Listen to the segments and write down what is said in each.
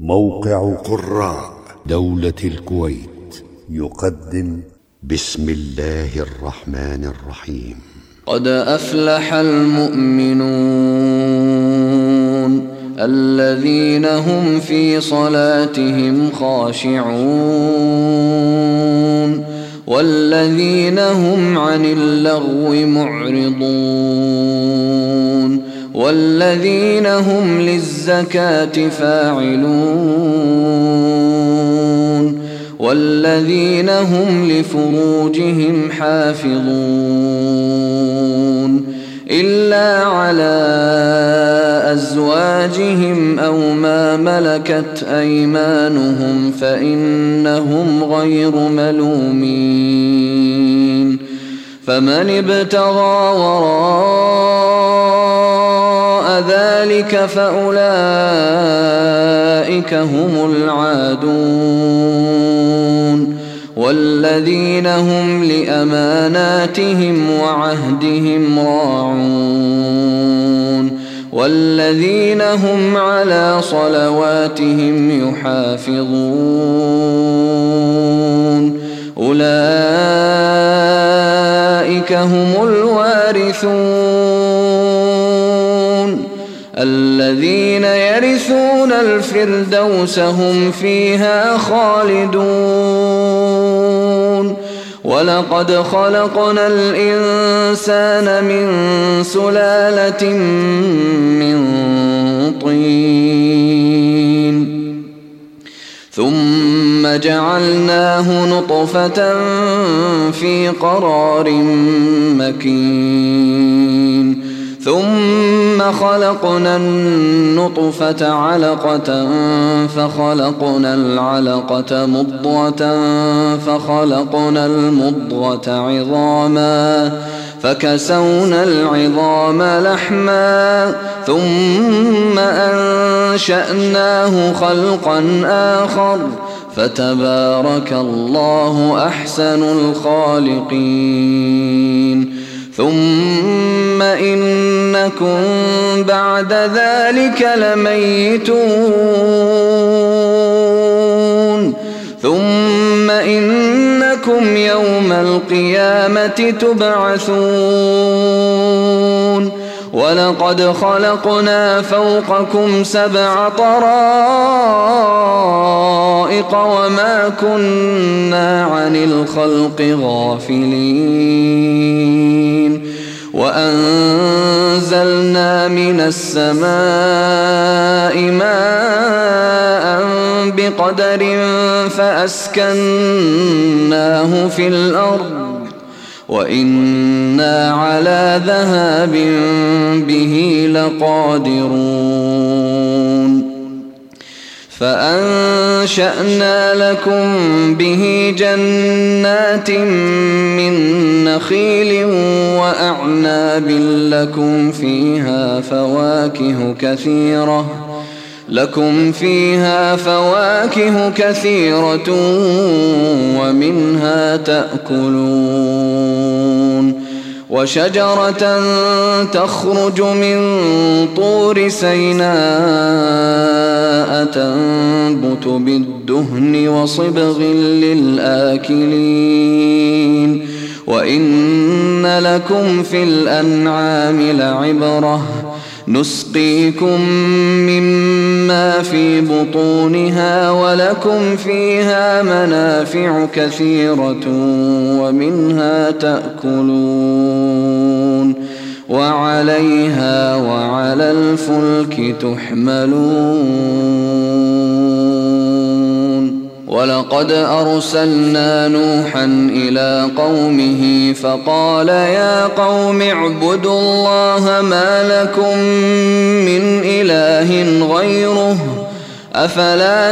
موقع قراء دولة الكويت يقدم بسم الله الرحمن الرحيم. قد أفلح المؤمنون الذين هم في صلاتهم خاشعون والذين هم عن اللغو معرضون والذين هم للزكاة فاعلون والذين هم لفروجهم حافظون إلا على أزواجهم أو ما ملكت أيمانهم فإنهم غير ملومين. فمن ابتغى وراء ذلك فأولئك هم العادون والذين هم لأماناتهم وعهدهم راعون والذين هم على صلواتهم يحافظون أولئك هم الوارثون الذين يرثون الفردوس هم فيها خالدون. ولقد خلقنا الإنسان من سلالة من طين ثم جعلناه نطفة في قرار مكين ثم خلقنا النطفة علقة فخلقنا العلقة مضغة فخلقنا المضغة عظاما فكسونا العظام لحما ثم أنشأناه خلقا آخر فتبارك الله أحسن الخالقين. ثم إنكم بعد ذلك لميتون ثم إنكم يوم القيامة تبعثون. ولقد خلقنا فوقكم 7 طرائق وما كنا عن الخلق غافلين وأنزلنا من السماء ماء بقدر فأسكناه في الأرض وإنا على ذهاب به لقادرون. فأنشأنا لكم به جنات من نخيل وأعناب لكم فيها فواكه كثيرة ومنها تأكلون. وشجرة تخرج من طور سيناء تنبت بالدهن وصبغ للآكلين. وإن لكم في الأنعام لعبرة نسقيكم مما في بطونها ولكم فيها منافع كثيرة ومنها تأكلون وعليها وعلى الفلك تحملون. ولقد أرسلنا نوحا إلى قومه فقال يا قوم اعبدوا الله ما لكم من إله غيره أفلا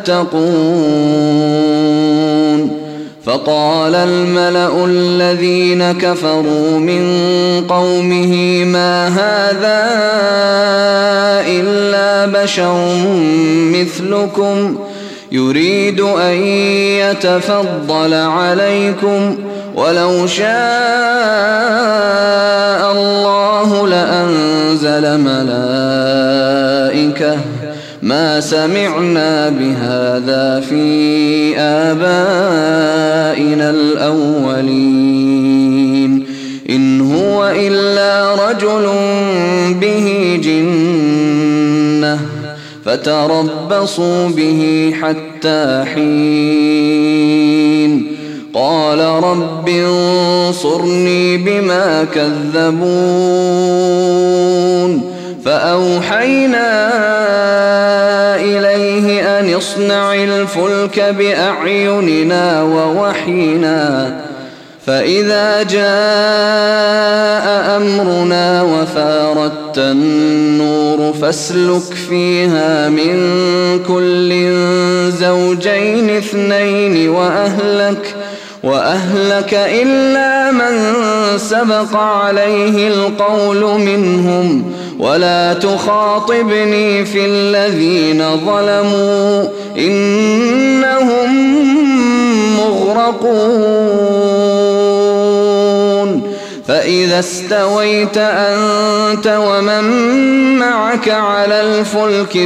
تتقون. فقال الملأ الذين كفروا من قومه ما هذا إلا بشر مثلكم يريد أن يتفضل عليكم ولو شاء الله لأنزل ملائكة ما سمعنا بهذا في آبائنا الأولين إن هو إلا رجل به جنة فتربصوا به حتى حين قال رب انصرني بما كذبون فأوحينا إليه أن اصنع الفلك بأعيننا ووحينا فإذا جاء أمرنا وفارت النور فاسلك فيها من كل زوجين اثنين وأهلك إلا من سبق عليه القول منهم ولا تخاطبني في الذين ظلموا إنهم مغرقون فإذا استويت أنت ومن معك على الفلك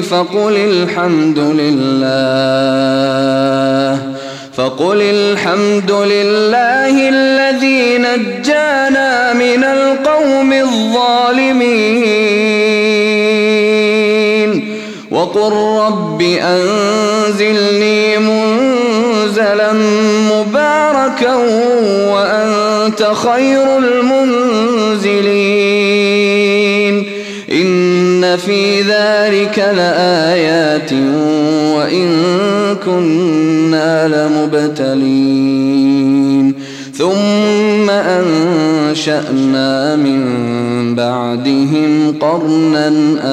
فقل الحمد لله الذي نجانا من القوم الظالمين وقل رب أنزلني منزلا مباركا وأنت خير المنزلين إن في ذلك لآيات وإن كنا لمبتلين ثم أنشأنا من بعدهم قرنا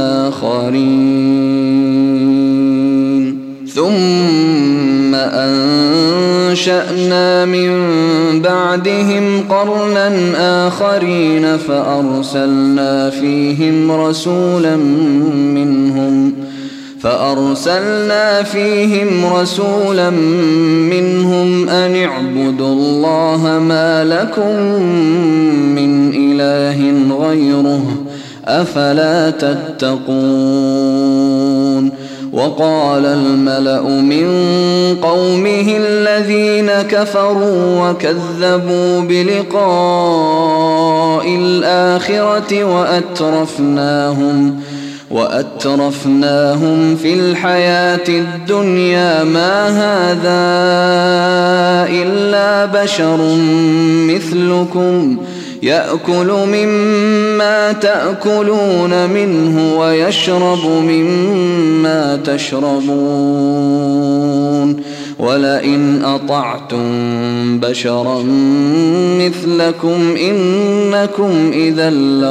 آخرين فأرسلنا فيهم رسولا منهم أن اعبدوا الله ما لكم من إله غيره أفلا تتقون وقال الملأ من قومه الذين كفروا وكذبوا بلقاء الآخرة وأترفناهم في الحياة الدنيا ما هذا إلا بشر مثلكم يأكل مما تأكلون منه ويشرب مما تشربون ولئن أطعتم بشرا مثلكم إنكم إذا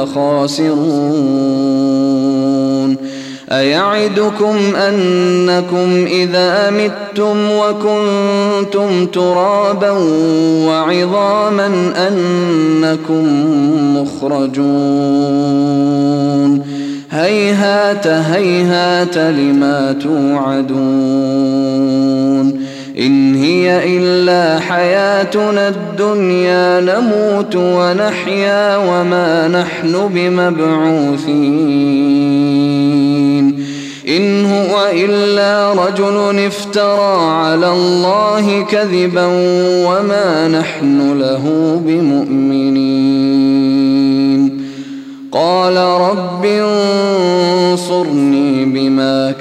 لخاسرون أيعدكم أنكم إذا متم وكنتم ترابا وعظاما أنكم مخرجون هيهات هيهات لما توعدون إن هي إلا حياتنا الدنيا نموت ونحيا وما نحن بمبعوثين إن هو إلا رجل افترى على الله كذبا وما نحن له بمؤمنين قال رب انصرني بما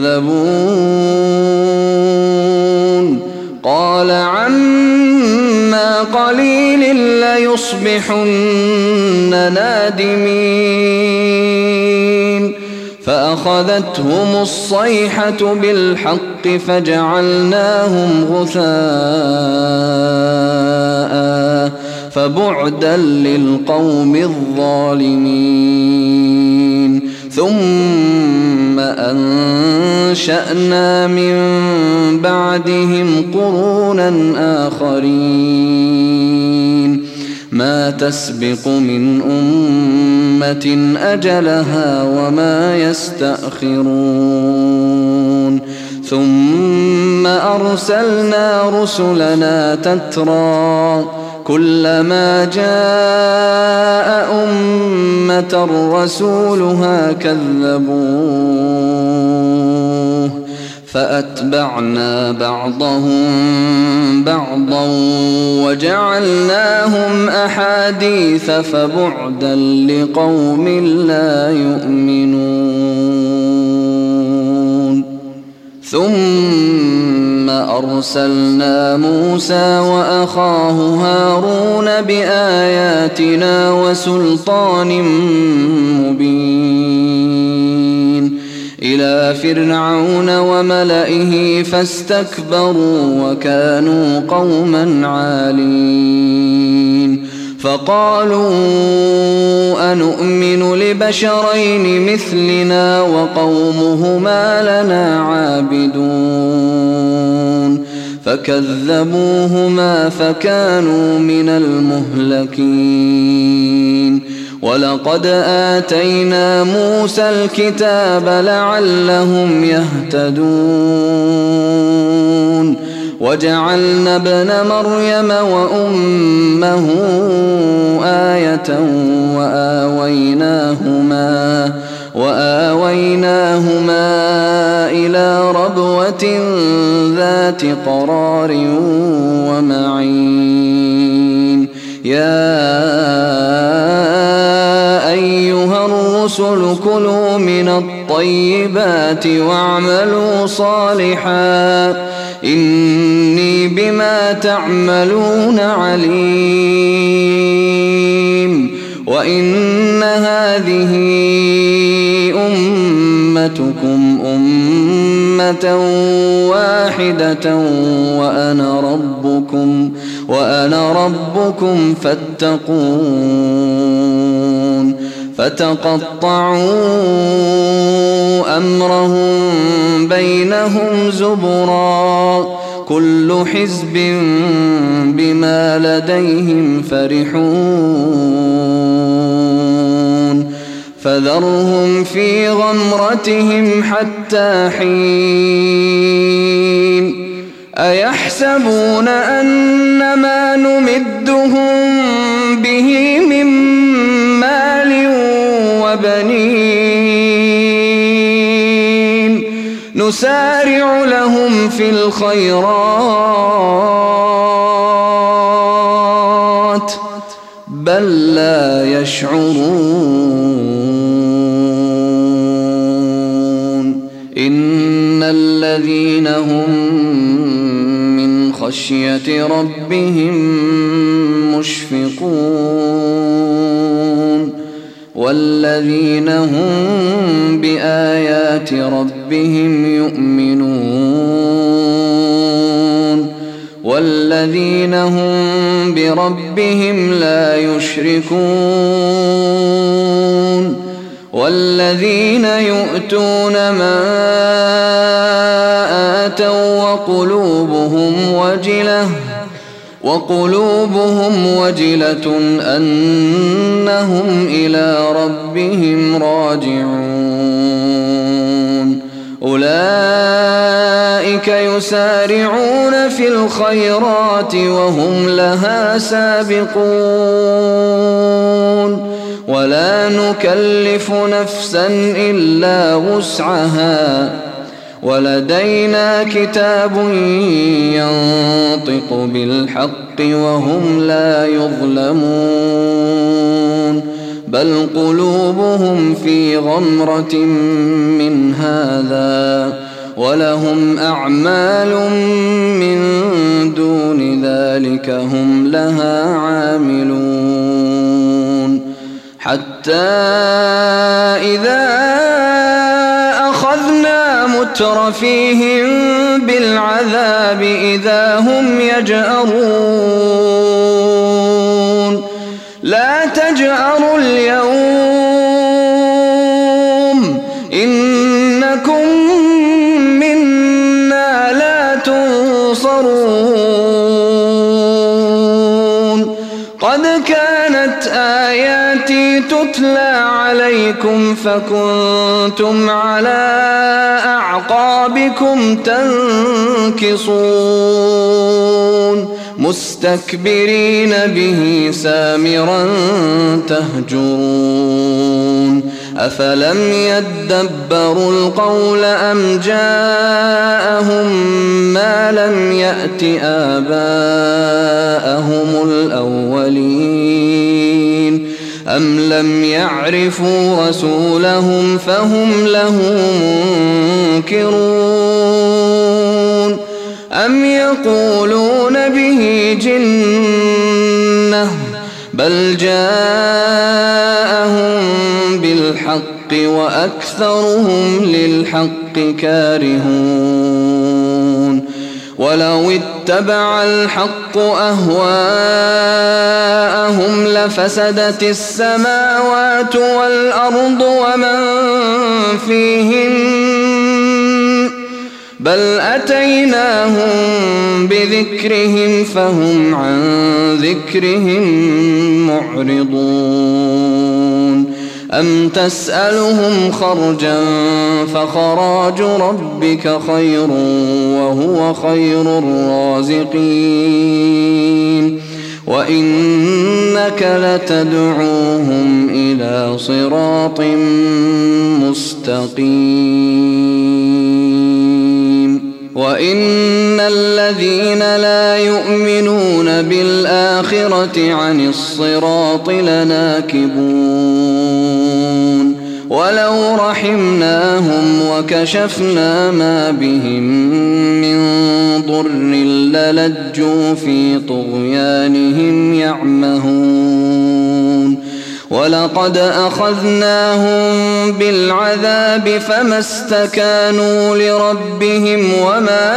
كذبون قال عما قليل ليصبحن نادمين فأخذتهم الصيحة بالحق فجعلناهم غثاء فبعدا للقوم الظالمين ثم أنشأنا من بعدهم قرونا آخرين ما تسبق من أمة أجلها وما يستأخرون ثم أرسلنا رسلنا تترى كلما جاء أمة رسولها كذبوه فأتبعنا بعضهم بعضا وجعلناهم أحاديث فبعدا لقوم لا يؤمنون ثم أرسلنا موسى وأخاه هارون بآياتنا وسلطان مبين إلى فرعون وملئه فاستكبروا وكانوا قوما عالين فقالوا أنؤمن لبشرين مثلنا وقومهما لنا عابدون فكذبوهما فكانوا من المهلكين ولقد آتينا موسى الكتاب لعلهم يهتدون وجعلنا ابن مريم وأمه آية وآويناهما إلى ربوة ذات قرار ومعين يا أيها الرسل كلوا من الطيبات واعملوا صالحا إني بما تعملون عليم وإن هذه أمتكم أمة واحدة وأنا ربكم فاتقون فتقطعوا أمرهم بينهم زبرا كل حزب بما لديهم فرحون فذرهم في غمرتهم حتى حين أيحسبون أن ما نمدهم به من مال وبنين نسارع لهم في الخيرات بل لا يشعرون إن الذين هم من خشية ربهم مشفقون والذين هم بآيات ربهم يؤمنون والذين هم بربهم لا يشركون والذين يؤتون ما آتوا وقلوبهم وجلة أنهم إلى ربهم راجعون أولئك يسارعون في الخيرات وهم لها سابقون ولا نكلف نفسا إلا وسعها ولدينا كتاب ينطق بالحق وهم لا يظلمون بل قلوبهم في غمرة من هذا ولهم أعمال من دون ذلك هم لها عاملون حتى إذا أخذنا مترفيهم بالعذاب إذا هم يجأرون لا تجأروا اليوم إنكم منا لا تنصرون قد كانت آياتي تتلى عليكم فكنتم على أعقابكم تنكصون مستكبرين به سامرا تهجرون أفلم يدبروا القول أم جاءهم ما لم يأت آباءهم الأولين أم لم يعرفوا رسولهم فهم له منكرون أم يقولون به جنة بل جاءهم بالحق وأكثرهم للحق كارهون ولو اتبع الحق أهواءهم لفسدت السماوات والأرض ومن فيهن بل أتيناهم بذكرهم فهم عن ذكرهم معرضون أم تسألهم خرجا فخراج ربك خير وهو خير الرازقين وإنك لتدعوهم إلى صراط مستقيم وإن الذين لا يؤمنون بالآخرة عن الصراط لناكبون ولو رحمناهم وكشفنا ما بهم من ضر للجوا في طغيانهم يعمهون ولقد أخذناهم بالعذاب فما استكانوا لربهم وما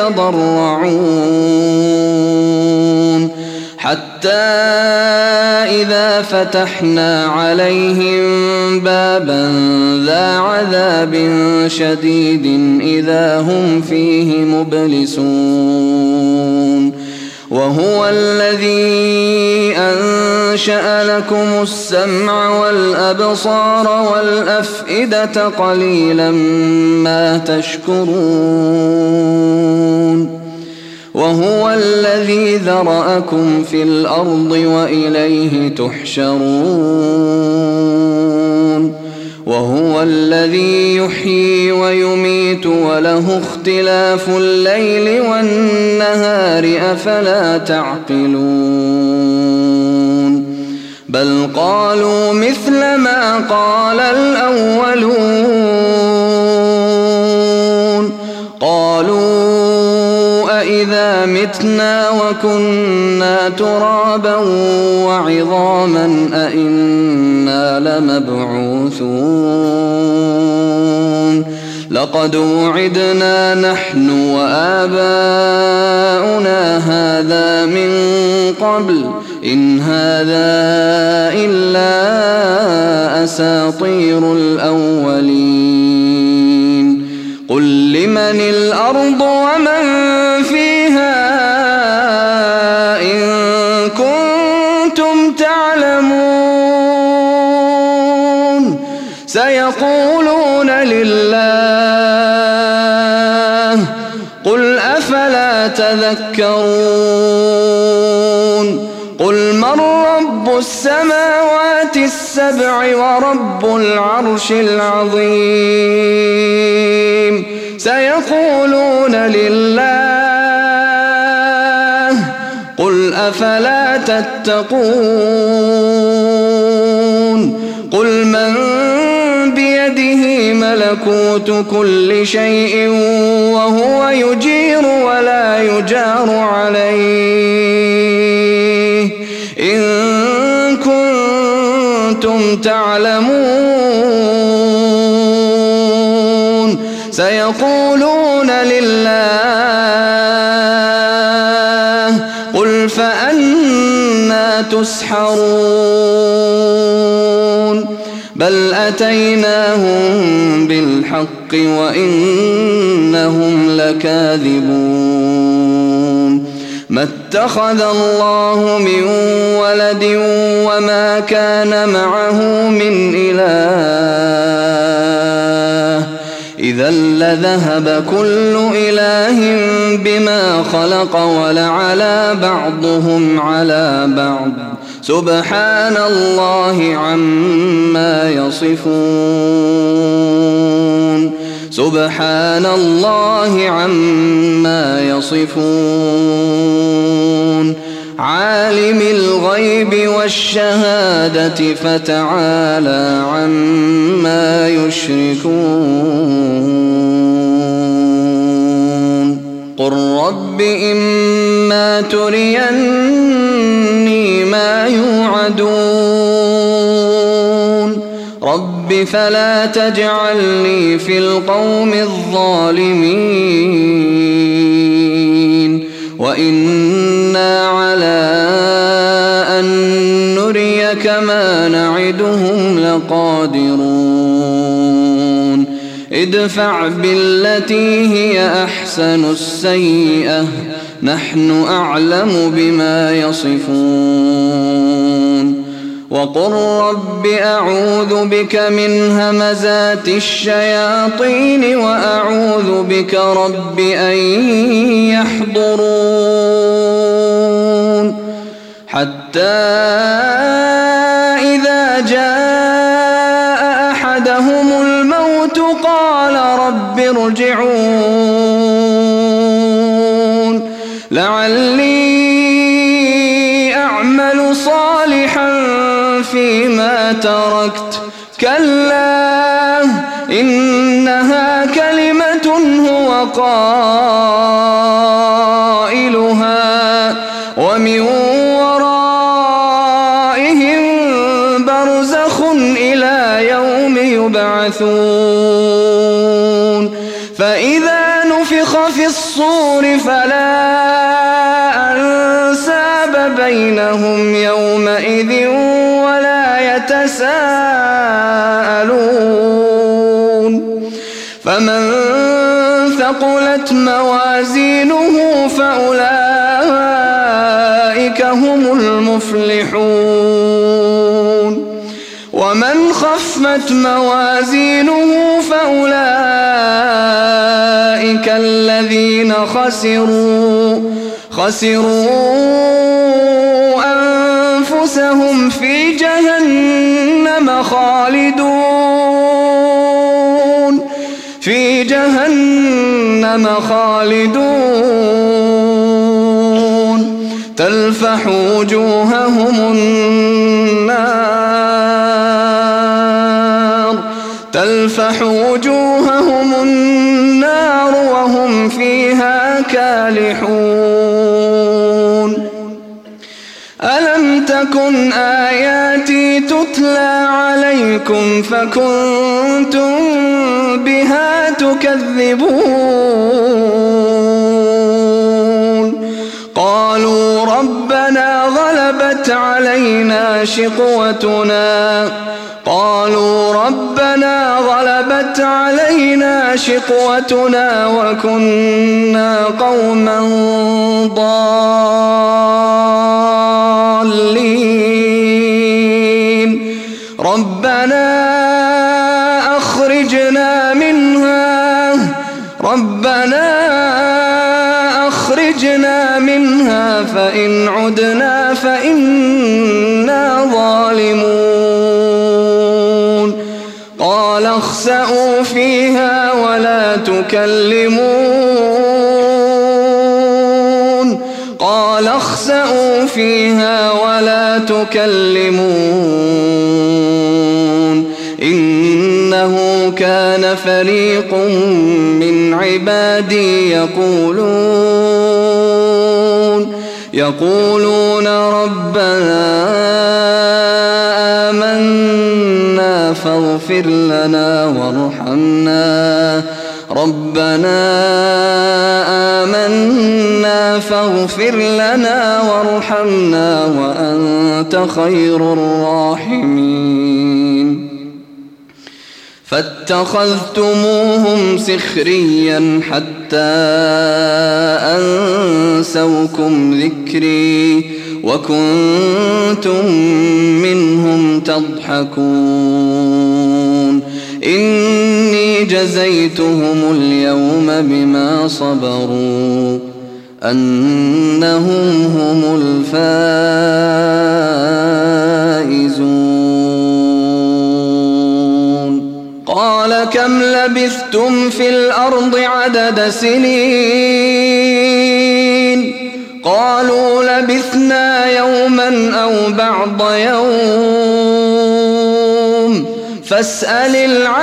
يتضرعون حتى إذا فتحنا عليهم بابا ذا عذاب شديد إذا هم فيه مبلسون وهو الذي أنشأ لكم السمع والأبصار والأفئدة قليلا ما تشكرون وهو الذي ذرأكم في الأرض وإليه تحشرون وهو الذي يحيي ويميت وله اختلاف الليل والنهار أفلا تعقلون بل قالوا مثل ما قال الأولون قالوا أإذا متنا وكنا ترابا وعظاما أإنا لمبعوثون لقد وعدنا نحن وآباؤنا هذا من قبل إن هذا إلا أساطير الأولين قل لمن الأرض ومن فيها إن كنتم تعلمون سيقولون لله قل أفلا تذكرون قل من رب السماوات السبع ورب العرش العظيم سيقولون لله قل أفلا تتقون قل من بيده ملكوت كل شيء وهو يجير ولا يجار عليه إن كنتم تعلمون سيقولون لله قل فأنى تسحرون بل أتيناهم بالحق وإنهم لكاذبون ما اتخذ الله من ولد وما كان معه من إله إذا لذهب كل إله بما خلق ولعلى بعضهم على بعض سبحان الله عما يصفون سبحان الله عما يصفون عالم الغيب والشهادة فتعالى عما يشركون قل رب إما تريني ما يوعدون رب فلا تجعلني في القوم الظالمين وإنا على أن نريك ما نعدهم لقادرون ادفع بالتي هي أحسن السيئة نحن أعلم بما يصفون وقل رب أعوذ بك من همزات الشياطين وأعوذ بك رب أن يحضرون حتى إذا جاء أحدهم الموت قال رب ارجعون لعلي أعمل صالحا فيما تركت كلا إنها كلمة هو قائلها ومن ورائهم برزخ إلى يوم يبعثون فإذا نفخ في الصور فلا أنساب بينهم يومئذ ولا يتساءلون فمن ثقلت موازينه فأولئك هم المفلحون ومن خفت موازينه فأولئك الذين خسروا أنفسهم في جهنم خالدون تلفح وجوههم النار وهم فيها كالحون ألم تكن آياتي تتلى عليكم فكنتم بها تكذبون قالوا ربنا غلبت علينا شقوتنا وكنا قوما ضالين ربنا أخرجنا منها فإن عدنا فإنا ظالمون قال اخسئوا فيها ولا تكلمون إنه كان فريق من عبادي يقولون ربنا آمنا فاغفر لنا وارحمنا وأنت خير الراحمين فاتخذتموهم سخريا حتى أنسوكم ذكري وكنتم منهم تضحكون إني جزيتهم اليوم بما صبروا أنهم هم الفائزون. قال كم لبثتم في الأرض عدد سنين؟ قالوا لبثنا يوما أو بعض يوم فاسأل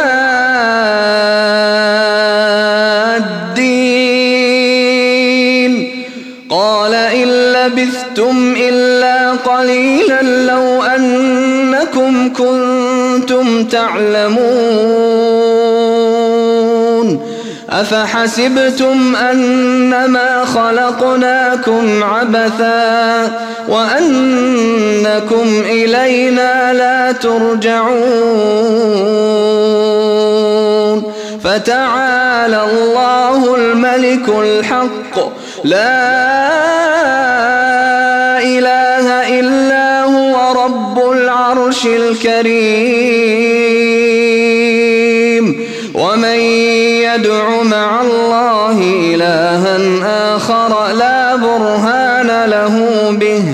العادين. قال إن لبثتم إلا قليلا لو أنكم كنتم تعلمون. أفحسبتم أنما خلقناكم عبثا وأنكم إلينا لا ترجعون. فتعالى الله الملك الحق لا إله إلا هو رب العرش الكريم. ومن يدع مع الله إلها آخر لا برهان له به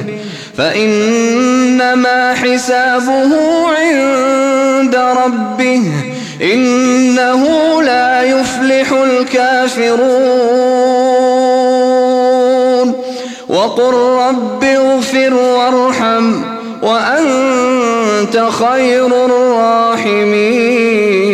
فإنما حسابه عند ربه إنه لا يفلح الكافرون. وقل رب اغفر وارحم وأنت خير الراحمين.